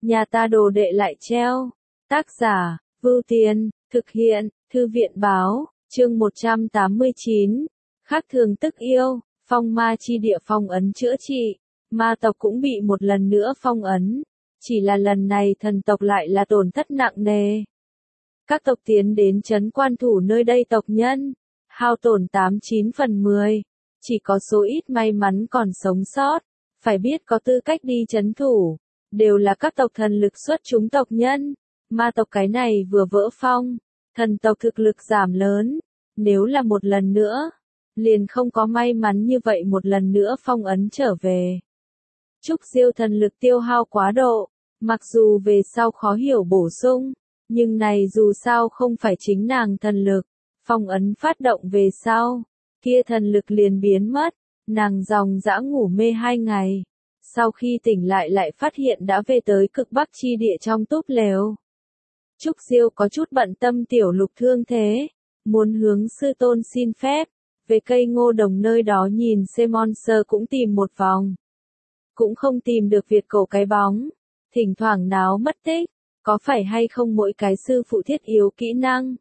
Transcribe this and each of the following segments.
nhà ta đồ đệ lại treo. Tác giả, Vưu Tiên, thực hiện, Thư viện báo, chương 189. Khác thường tức yêu, phong ma chi địa phong ấn chữa trị. Ma tộc cũng bị một lần nữa phong ấn. Chỉ là lần này thần tộc lại là tổn thất nặng nề. Các tộc tiến đến trấn quan thủ nơi đây tộc nhân, hao tổn 89/10. Chỉ có số ít may mắn còn sống sót. Phải biết có tư cách đi trấn thủ, đều là các tộc thần lực xuất chúng tộc nhân. Ma tộc cái này vừa vỡ phong, thần tộc thực lực giảm lớn. Nếu là một lần nữa, liền không có may mắn như vậy một lần nữa phong ấn trở về. Trúc Diêu thần lực tiêu hao quá độ, mặc dù về sau khó hiểu bổ sung, nhưng này dù sao không phải chính nàng thần lực. Phong ấn phát động về sau, kia thần lực liền biến mất, nàng dòng dã ngủ mê 2 ngày. Sau khi tỉnh lại phát hiện đã về tới cực bắc chi địa trong túp lều. Trúc Diêu có chút bận tâm tiểu lục thương thế, muốn hướng sư tôn xin phép, về cây ngô đồng nơi đó nhìn xem Monster cũng tìm một vòng. Cũng không tìm được Việt cổ cái bóng, thỉnh thoảng náo mất tích, có phải hay không mỗi cái sư phụ thiết yếu kỹ năng.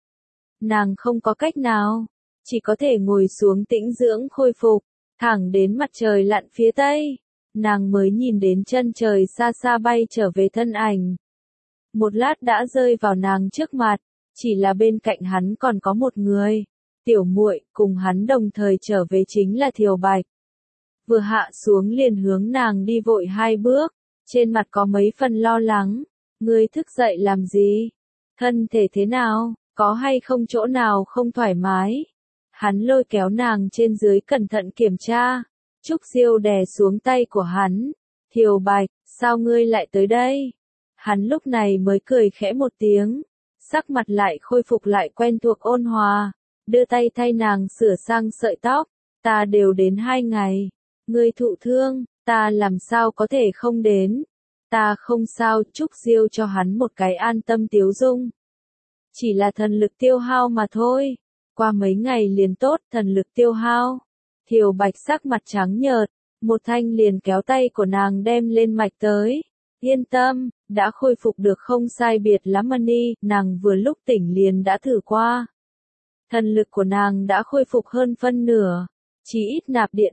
Nàng không có cách nào, chỉ có thể ngồi xuống tĩnh dưỡng khôi phục, thẳng đến mặt trời lặn phía tây, nàng mới nhìn đến chân trời xa xa bay trở về thân ảnh. Một lát đã rơi vào nàng trước mặt, chỉ là bên cạnh hắn còn có một người, tiểu muội, cùng hắn đồng thời trở về chính là Thiều Bạch. Vừa hạ xuống liền hướng nàng đi vội 2 bước, trên mặt có mấy phần lo lắng, ngươi thức dậy làm gì? Thân thể thế nào, có hay không chỗ nào không thoải mái? Hắn lôi kéo nàng trên dưới cẩn thận kiểm tra, Trúc Diêu đè xuống tay của hắn, Thiều Bạch, sao ngươi lại tới đây? Hắn lúc này mới cười khẽ một tiếng, sắc mặt lại khôi phục lại quen thuộc ôn hòa, đưa tay thay nàng sửa sang sợi tóc, ta đều đến 2 ngày, ngươi thụ thương, ta làm sao có thể không đến, ta không sao. Trúc Diêu cho hắn một cái an tâm tiếu dung, chỉ là thần lực tiêu hao mà thôi, qua mấy ngày liền tốt. Thần lực tiêu hao, Thiều Bạch sắc mặt trắng nhợt, một thanh liền kéo tay của nàng đem lên mạch tới. Yên tâm, đã khôi phục được không sai biệt lắm Mani, nàng vừa lúc tỉnh liền đã thử qua. Thần lực của nàng đã khôi phục hơn phân nửa, chỉ ít nạp điện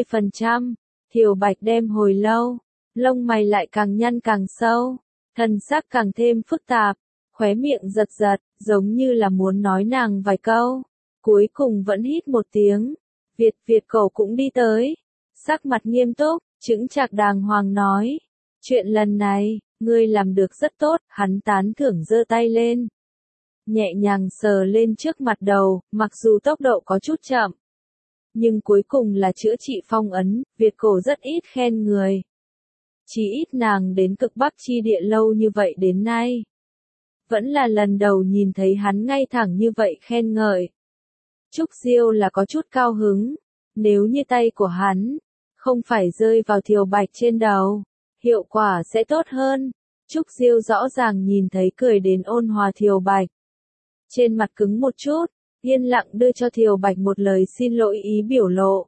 50%. Thiều Bạch đem hồi lâu, lông mày lại càng nhăn càng sâu, thần sắc càng thêm phức tạp, khóe miệng giật giật, giống như là muốn nói nàng vài câu. Cuối cùng vẫn hít một tiếng, Việt cổ cũng đi tới, sắc mặt nghiêm túc, chững chạc đàng hoàng nói. Chuyện lần này, ngươi làm được rất tốt, hắn tán thưởng giơ tay lên. Nhẹ nhàng sờ lên trước mặt đầu, mặc dù tốc độ có chút chậm. Nhưng cuối cùng là chữa trị phong ấn, Việt cổ rất ít khen người. Chỉ ít nàng đến cực bắc chi địa lâu như vậy đến nay. Vẫn là lần đầu nhìn thấy hắn ngay thẳng như vậy khen ngợi. Trúc Diêu là có chút cao hứng, nếu như tay của hắn, không phải rơi vào Thiều Bạch trên đầu, hiệu quả sẽ tốt hơn. Trúc Diêu rõ ràng nhìn thấy cười đến ôn hòa Thiều Bạch. Trên mặt cứng một chút, yên lặng đưa cho Thiều Bạch một lời xin lỗi ý biểu lộ.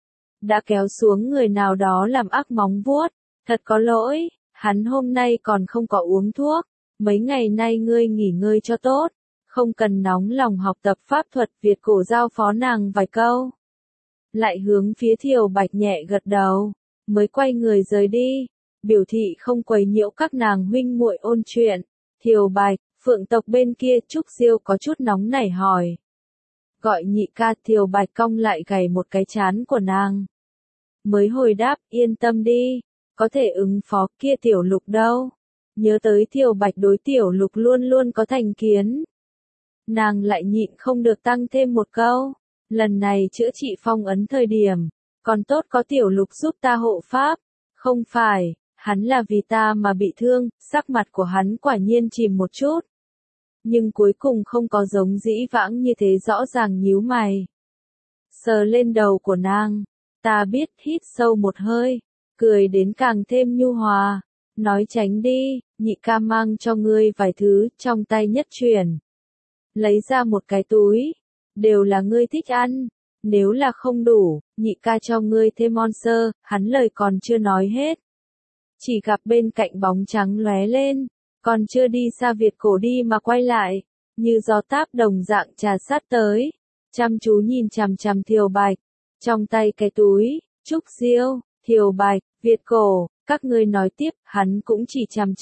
Đã kéo xuống người nào đó làm ác móng vuốt, thật có lỗi, hắn hôm nay còn không có uống thuốc, mấy ngày nay ngươi nghỉ ngơi cho tốt, không cần nóng lòng học tập pháp thuật. Việt cổ giao phó nàng vài câu, lại hướng phía Thiều Bạch nhẹ gật đầu, mới quay người rời đi, biểu thị không quấy nhiễu các nàng huynh muội ôn chuyện. Thiều Bạch, phượng tộc bên kia. Trúc Diêu có chút nóng nảy hỏi. Gọi nhị ca. Thiều Bạch cong lại gảy một cái trán của nàng, mới hồi đáp, yên tâm đi, có thể ứng phó. Kia tiểu lục đâu? Nhớ tới Thiều Bạch đối tiểu lục luôn luôn có thành kiến, nàng lại nhịn không được tăng thêm một câu, lần này chữa trị phong ấn thời điểm, còn tốt có tiểu lục giúp ta hộ pháp, không phải, hắn là vì ta mà bị thương. Sắc mặt của hắn quả nhiên chìm một chút, nhưng cuối cùng không có giống dĩ vãng như thế rõ ràng nhíu mày. Sờ lên đầu của nàng, ta biết. Hít sâu một hơi, cười đến càng thêm nhu hòa, nói tránh đi, nhị ca mang cho ngươi vài thứ. Trong tay nhất chuyển, lấy ra một cái túi, đều là ngươi thích ăn, nếu là không đủ, nhị ca cho ngươi thêm Monster. Hắn lời còn chưa nói hết, chỉ gặp bên cạnh bóng trắng lóe lên, còn chưa đi xa Việt Cổ đi mà quay lại, như gió táp đồng dạng trà sát tới, chăm chú nhìn chằm chằm Thiều Bạch, trong tay cái túi, Trúc Diêu, Thiều Bạch, Việt Cổ, các ngươi nói tiếp, hắn cũng chỉ chằm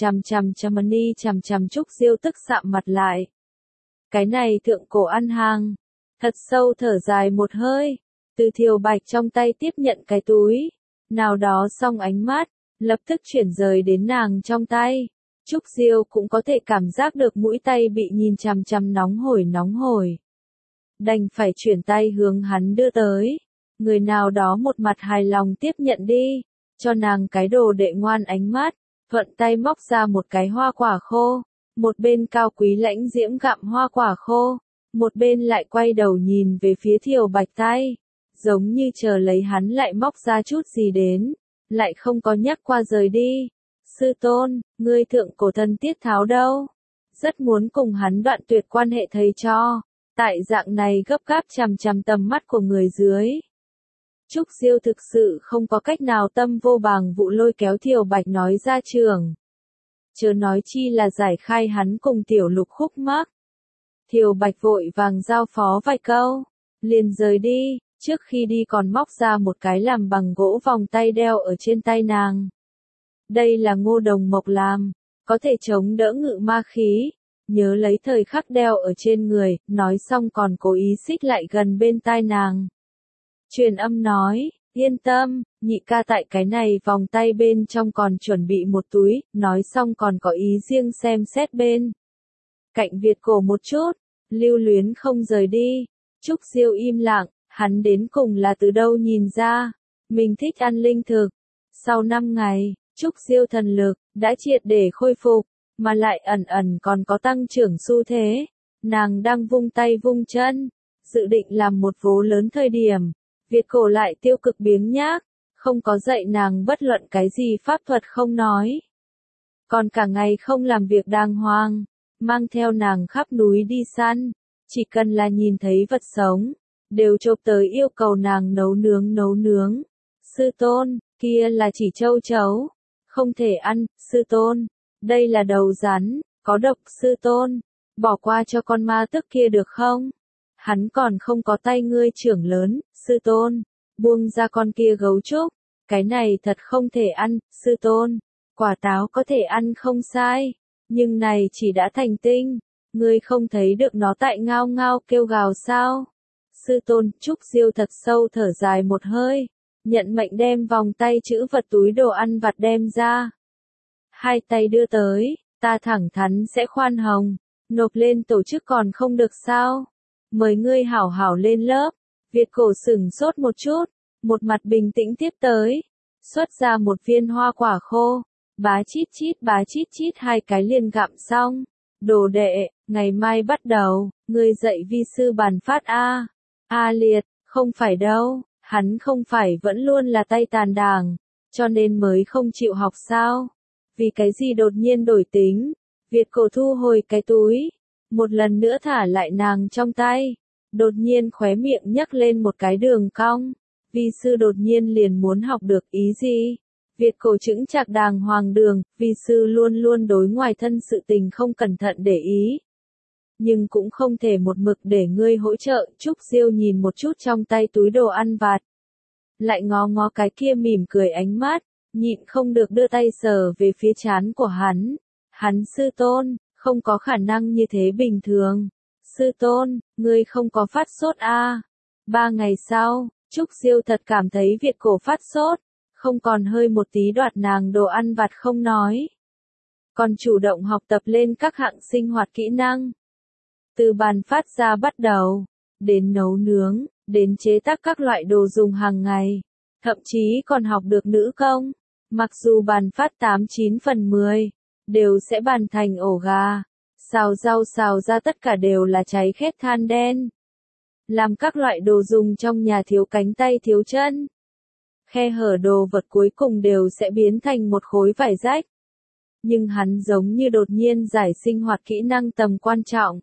chằm Trúc Diêu tức sạm mặt lại. Cái này thượng cổ ăn hàng, thật sâu thở dài một hơi, từ Thiều Bạch trong tay tiếp nhận cái túi, nào đó xong ánh mắt, lập tức chuyển rời đến nàng trong tay. Trúc Diêu cũng có thể cảm giác được mũi tay bị nhìn chằm chằm nóng hổi. Đành phải chuyển tay hướng hắn đưa tới. Người nào đó một mặt hài lòng tiếp nhận đi, cho nàng cái đồ đệ ngoan ánh mắt, thuận tay móc ra một cái hoa quả khô, một bên cao quý lãnh diễm gặm hoa quả khô, một bên lại quay đầu nhìn về phía Thiều Bạch tay, giống như chờ lấy hắn lại móc ra chút gì đến, lại không có nhắc qua rời đi. Sư tôn, ngươi thượng cổ thân Tiết Tháo đâu? Rất muốn cùng hắn đoạn tuyệt quan hệ thầy cho, tại dạng này gấp gáp chằm tầm mắt của người dưới. Trúc Diêu thực sự không có cách nào tâm vô bàng vụ lôi kéo Thiều Bạch nói ra trường. Chớ nói chi là giải khai hắn cùng Tiểu Lục khúc mắc. Thiều Bạch vội vàng giao phó vài câu, liền rời đi, trước khi đi còn móc ra một cái làm bằng gỗ vòng tay đeo ở trên tay nàng. Đây là Ngô Đồng Mộc làm, có thể chống đỡ ngự ma khí, nhớ lấy thời khắc đeo ở trên người, nói xong còn cố ý xích lại gần bên tai nàng. Truyền âm nói, yên tâm, nhị ca tại cái này vòng tay bên trong còn chuẩn bị một túi, nói xong còn có ý riêng xem xét bên cạnh Việt Cổ một chút, lưu luyến không rời đi. Trúc Diêu im lặng, hắn đến cùng là từ đâu nhìn ra, mình thích ăn linh thực. Sau 5 ngày, Trúc Diêu thần lực đã triệt để khôi phục, mà lại ẩn còn có tăng trưởng xu thế. Nàng đang vung tay vung chân, dự định làm một vố lớn thời điểm, Việt Cổ lại tiêu cực biếng nhác, không có dạy nàng bất luận cái gì pháp thuật không nói. Còn cả ngày không làm việc đàng hoàng, mang theo nàng khắp núi đi săn, chỉ cần là nhìn thấy vật sống, đều chộp tới yêu cầu nàng nấu nướng. Sư tôn, kia là chỉ châu chấu, không thể ăn, sư tôn, đây là đầu rắn, có độc, sư tôn, bỏ qua cho con ma tức kia được không? Hắn còn không có tay ngươi trưởng lớn, sư tôn, buông ra con kia gấu trúc, cái này thật không thể ăn, sư tôn, quả táo có thể ăn không sai, nhưng này chỉ đã thành tinh, ngươi không thấy được nó tại ngao ngao kêu gào sao? Sư tôn, Trúc Diêu thật sâu thở dài một hơi, nhận mệnh đem vòng tay chữ vật túi đồ ăn vặt đem ra. Hai tay đưa tới, ta thẳng thắn sẽ khoan hồng, nộp lên tổ chức còn không được sao? Mời ngươi hảo hảo lên lớp. Việt Cổ sửng sốt một chút, một mặt bình tĩnh tiếp tới, xuất ra một viên hoa quả khô, bá chít chít 2 cái liền gặm xong. Đồ đệ, ngày mai bắt đầu, ngươi dạy vi sư bàn phát a. A Liệt, không phải đâu, hắn không phải vẫn luôn là tay tàn đảng, cho nên mới không chịu học sao? Vì cái gì đột nhiên đổi tính? Việt Cổ thu hồi cái túi, một lần nữa thả lại nàng trong tay, đột nhiên khóe miệng nhấc lên một cái đường cong. Vi sư đột nhiên liền muốn học được ý gì? Việt Cổ chững chạc đàng hoàng đường, vi sư luôn luôn đối ngoài thân sự tình không cẩn thận để ý. Nhưng cũng không thể một mực để ngươi hỗ trợ. Trúc Diêu nhìn một chút trong tay túi đồ ăn vặt, lại ngó cái kia mỉm cười ánh mắt, nhịn không được đưa tay sờ về phía trán của hắn. Hắn sư tôn, không có khả năng như thế bình thường. Sư tôn, ngươi không có phát sốt a? 3 ngày sau, Trúc Diêu thật cảm thấy Việt Cổ phát sốt, không còn hơi một tí đoạt nàng đồ ăn vặt không nói, còn chủ động học tập lên các hạng sinh hoạt kỹ năng. Từ bàn phát ra bắt đầu, đến nấu nướng, đến chế tác các loại đồ dùng hàng ngày, thậm chí còn học được nữ công. Mặc dù bàn phát 8-9 phần 10, đều sẽ bàn thành ổ gà, xào rau xào ra tất cả đều là cháy khét than đen. Làm các loại đồ dùng trong nhà thiếu cánh tay thiếu chân. Khe hở đồ vật cuối cùng đều sẽ biến thành một khối vải rách. Nhưng hắn giống như đột nhiên giải sinh hoạt kỹ năng tầm quan trọng.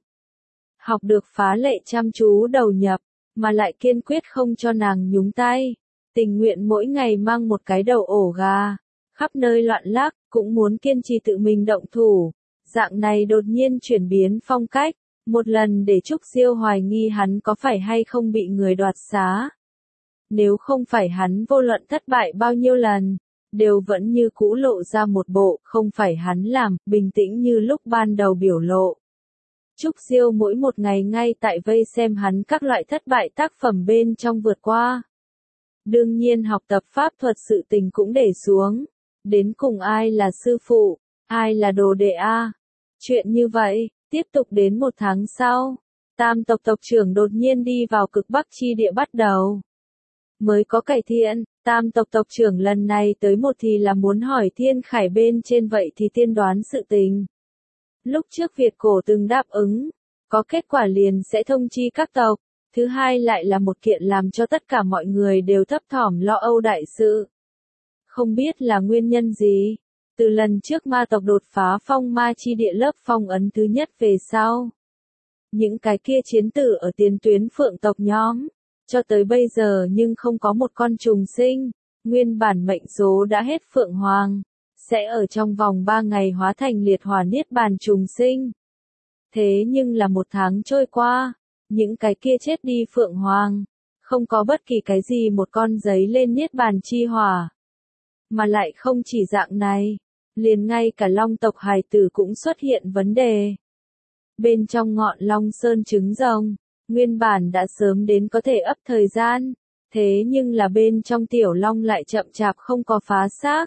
Học được phá lệ chăm chú đầu nhập, mà lại kiên quyết không cho nàng nhúng tay. Tình nguyện mỗi ngày mang một cái đầu ổ gà, khắp nơi loạn lắc, cũng muốn kiên trì tự mình động thủ. Dạng này đột nhiên chuyển biến phong cách, một lần để Trúc Diêu hoài nghi hắn có phải hay không bị người đoạt xá. Nếu không phải hắn vô luận thất bại bao nhiêu lần, đều vẫn như cũ lộ ra một bộ, không phải hắn làm, bình tĩnh như lúc ban đầu biểu lộ. Trúc Diêu mỗi một ngày ngay tại vây xem hắn các loại thất bại tác phẩm bên trong vượt qua. Đương nhiên học tập pháp thuật sự tình cũng để xuống. Đến cùng ai là sư phụ, ai là đồ đệ a? Chuyện như vậy, tiếp tục đến một tháng sau, Tam tộc tộc trưởng đột nhiên đi vào cực Bắc chi địa bắt đầu. Mới có cải thiện, Tam tộc tộc trưởng lần này tới một thì là muốn hỏi Thiên Khải bên trên vậy thì tiên đoán sự tình. Lúc trước Việt cổ từng đáp ứng, có kết quả liền sẽ thông chi các tộc. Thứ hai lại là một kiện làm cho tất cả mọi người đều thấp thỏm lo âu đại sự. Không biết là nguyên nhân gì, từ lần trước ma tộc đột phá phong ma chi địa lớp phong ấn thứ nhất về sau. Những cái kia chiến tử ở tiền tuyến phượng tộc nhóm, cho tới bây giờ nhưng không có một con trùng sinh, nguyên bản mệnh số đã hết phượng hoàng, sẽ ở trong vòng 3 ngày hóa thành liệt hỏa niết bàn trùng sinh. Thế nhưng là một tháng trôi qua, những cái kia chết đi phượng hoàng, không có bất kỳ cái gì một con giấy lên niết bàn chi hỏa. Mà lại không chỉ dạng này, liền ngay cả long tộc hài tử cũng xuất hiện vấn đề. Bên trong ngọn long sơn trứng rồng, nguyên bản đã sớm đến có thể ấp thời gian, thế nhưng là bên trong tiểu long lại chậm chạp không có phá xác.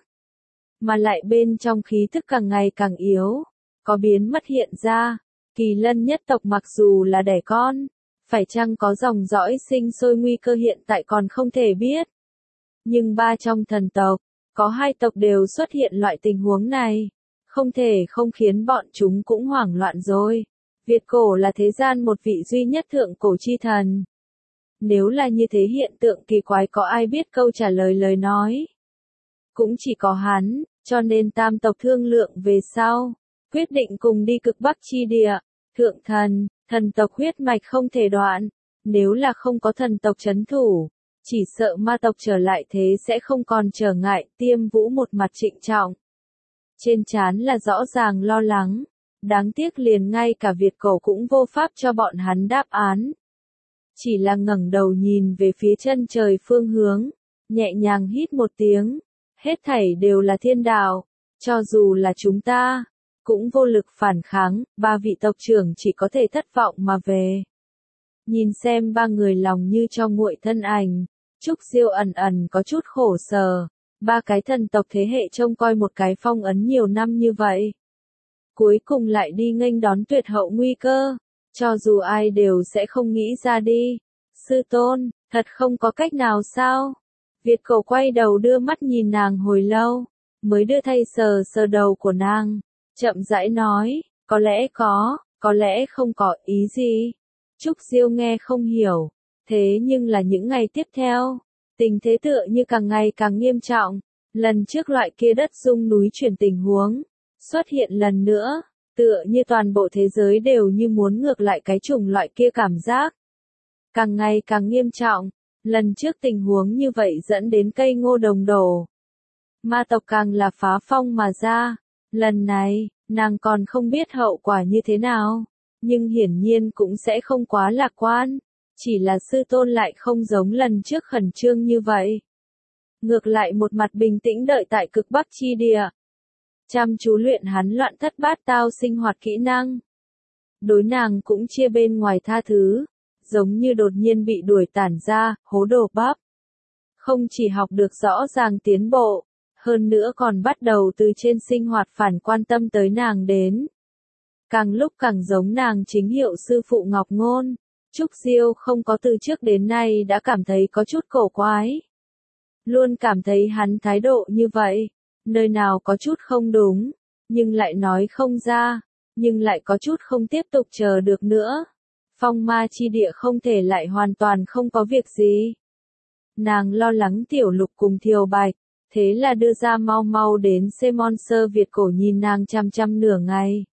Mà lại bên trong khí thức càng ngày càng yếu, có biến mất hiện ra. Kỳ lân nhất tộc mặc dù là đẻ con, phải chăng có dòng dõi sinh sôi nguy cơ hiện tại còn không thể biết. Nhưng ba trong thần tộc, có 2 tộc đều xuất hiện loại tình huống này, không thể không khiến bọn chúng cũng hoảng loạn rồi. Việt cổ là thế gian một vị duy nhất thượng cổ chi thần. Nếu là như thế hiện tượng kỳ quái có ai biết câu trả lời lời nói? Cũng chỉ có hắn, cho nên tam tộc thương lượng về sau. Quyết định cùng đi cực Bắc chi địa, thượng thần, thần tộc huyết mạch không thể đoạn, nếu là không có thần tộc chấn thủ, chỉ sợ ma tộc trở lại thế sẽ không còn trở ngại. Tiêm Vũ một mặt trịnh trọng. Trên trán là rõ ràng lo lắng, đáng tiếc liền ngay cả Việt cổ cũng vô pháp cho bọn hắn đáp án. Chỉ là ngẩng đầu nhìn về phía chân trời phương hướng, nhẹ nhàng hít một tiếng, hết thảy đều là thiên đạo, cho dù là chúng ta cũng vô lực phản kháng, 3 vị tộc trưởng chỉ có thể thất vọng mà về. Nhìn xem 3 người lòng như cho nguội thân ảnh, Trúc Diêu ẩn ẩn có chút khổ sở, 3 cái thần tộc thế hệ trông coi một cái phong ấn nhiều năm như vậy. Cuối cùng lại đi nghênh đón tuyệt hậu nguy cơ, cho dù ai đều sẽ không nghĩ ra đi. Sư tôn, thật không có cách nào sao? Việt cổ quay đầu đưa mắt nhìn nàng hồi lâu, mới đưa tay sờ sờ đầu của nàng. Chậm rãi nói, có lẽ có lẽ không có, ý gì? Trúc Diêu nghe không hiểu, thế nhưng là những ngày tiếp theo, tình thế tựa như càng ngày càng nghiêm trọng, lần trước loại kia đất rung núi chuyển tình huống, xuất hiện lần nữa, tựa như toàn bộ thế giới đều như muốn ngược lại cái chủng loại kia cảm giác. Càng ngày càng nghiêm trọng, lần trước tình huống như vậy dẫn đến cây ngô đồng đổ. Ma tộc càng là phá phong mà ra. Lần này, nàng còn không biết hậu quả như thế nào, nhưng hiển nhiên cũng sẽ không quá lạc quan, chỉ là sư tôn lại không giống lần trước khẩn trương như vậy. Ngược lại một mặt bình tĩnh đợi tại cực Bắc chi địa. Chăm chú luyện hắn loạn thất bát tao sinh hoạt kỹ năng. Đối nàng cũng chia bên ngoài tha thứ, giống như đột nhiên bị đuổi tản ra, hố đồ bắp. Không chỉ học được rõ ràng tiến bộ, hơn nữa còn bắt đầu từ trên sinh hoạt phản quan tâm tới nàng đến. Càng lúc càng giống nàng chính hiệu sư phụ Ngọc Ngôn, Trúc Diêu không có từ trước đến nay đã cảm thấy có chút cổ quái. Luôn cảm thấy hắn thái độ như vậy, nơi nào có chút không đúng, nhưng lại nói không ra, nhưng lại có chút không tiếp tục chờ được nữa. Phong ma chi địa không thể lại hoàn toàn không có việc gì. Nàng lo lắng Tiểu Lục cùng Thiều Bạch. Thế là đưa ra mau mau đến Monster Việt cổ nhìn nàng chăm chăm nửa ngày.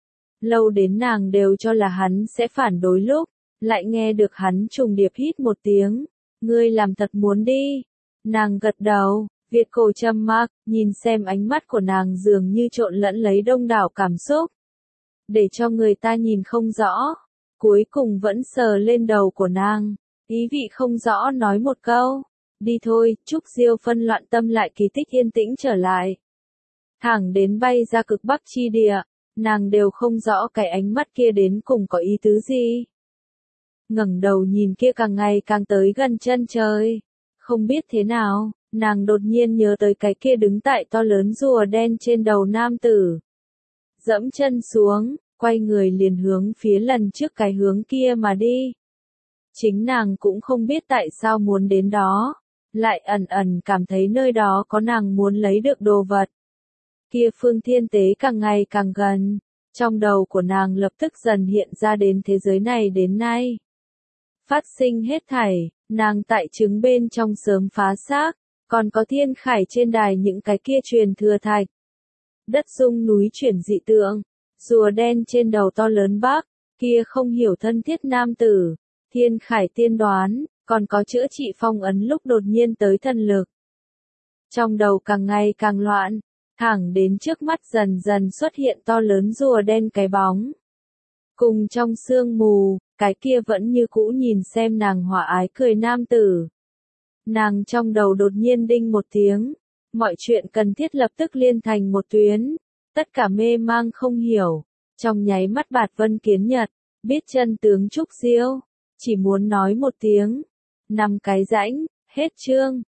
Lâu đến nàng đều cho là hắn sẽ phản đối lúc, lại nghe được hắn trùng điệp hít một tiếng. Ngươi làm thật muốn đi. Nàng gật đầu, Việt cổ trầm mặc, nhìn xem ánh mắt của nàng dường như trộn lẫn lấy đông đảo cảm xúc. Để cho người ta nhìn không rõ. Cuối cùng vẫn sờ lên đầu của nàng. Ý vị không rõ nói một câu. Đi thôi, Trúc Diêu phân loạn tâm lại kỳ tích yên tĩnh trở lại. Thẳng đến bay ra cực bắc chi địa, nàng đều không rõ cái ánh mắt kia đến cùng có ý tứ gì. Ngẩng đầu nhìn kia càng ngày càng tới gần chân trời. Không biết thế nào, nàng đột nhiên nhớ tới cái kia đứng tại to lớn rùa đen trên đầu nam tử. Dẫm chân xuống, quay người liền hướng phía lần trước cái hướng kia mà đi. Chính nàng cũng không biết tại sao muốn đến đó, lại ẩn ẩn cảm thấy nơi đó có nàng muốn lấy được đồ vật. Kia phương thiên tế càng ngày càng gần, trong đầu của nàng lập tức dần hiện ra đến thế giới này đến nay. Phát sinh hết thảy, nàng tại trứng bên trong sớm phá xác, còn có thiên khải trên đài những cái kia truyền thừa thạch. Đất rung núi chuyển dị tượng, rùa đen trên đầu to lớn bác, kia không hiểu thân thiết nam tử, thiên khải tiên đoán, còn có chữa trị phong ấn lúc đột nhiên tới thần lực. Trong đầu càng ngày càng loạn, thẳng đến trước mắt dần dần xuất hiện to lớn rùa đen cái bóng. Cùng trong sương mù, cái kia vẫn như cũ nhìn xem nàng hòa ái cười nam tử. Nàng trong đầu đột nhiên đinh một tiếng, mọi chuyện cần thiết lập tức liên thành một tuyến, tất cả mê mang không hiểu, trong nháy mắt Bạt Vân Kiến Nhật, biết chân tướng Trúc Diêu, chỉ muốn nói một tiếng, 5 cái rãnh, hết chương.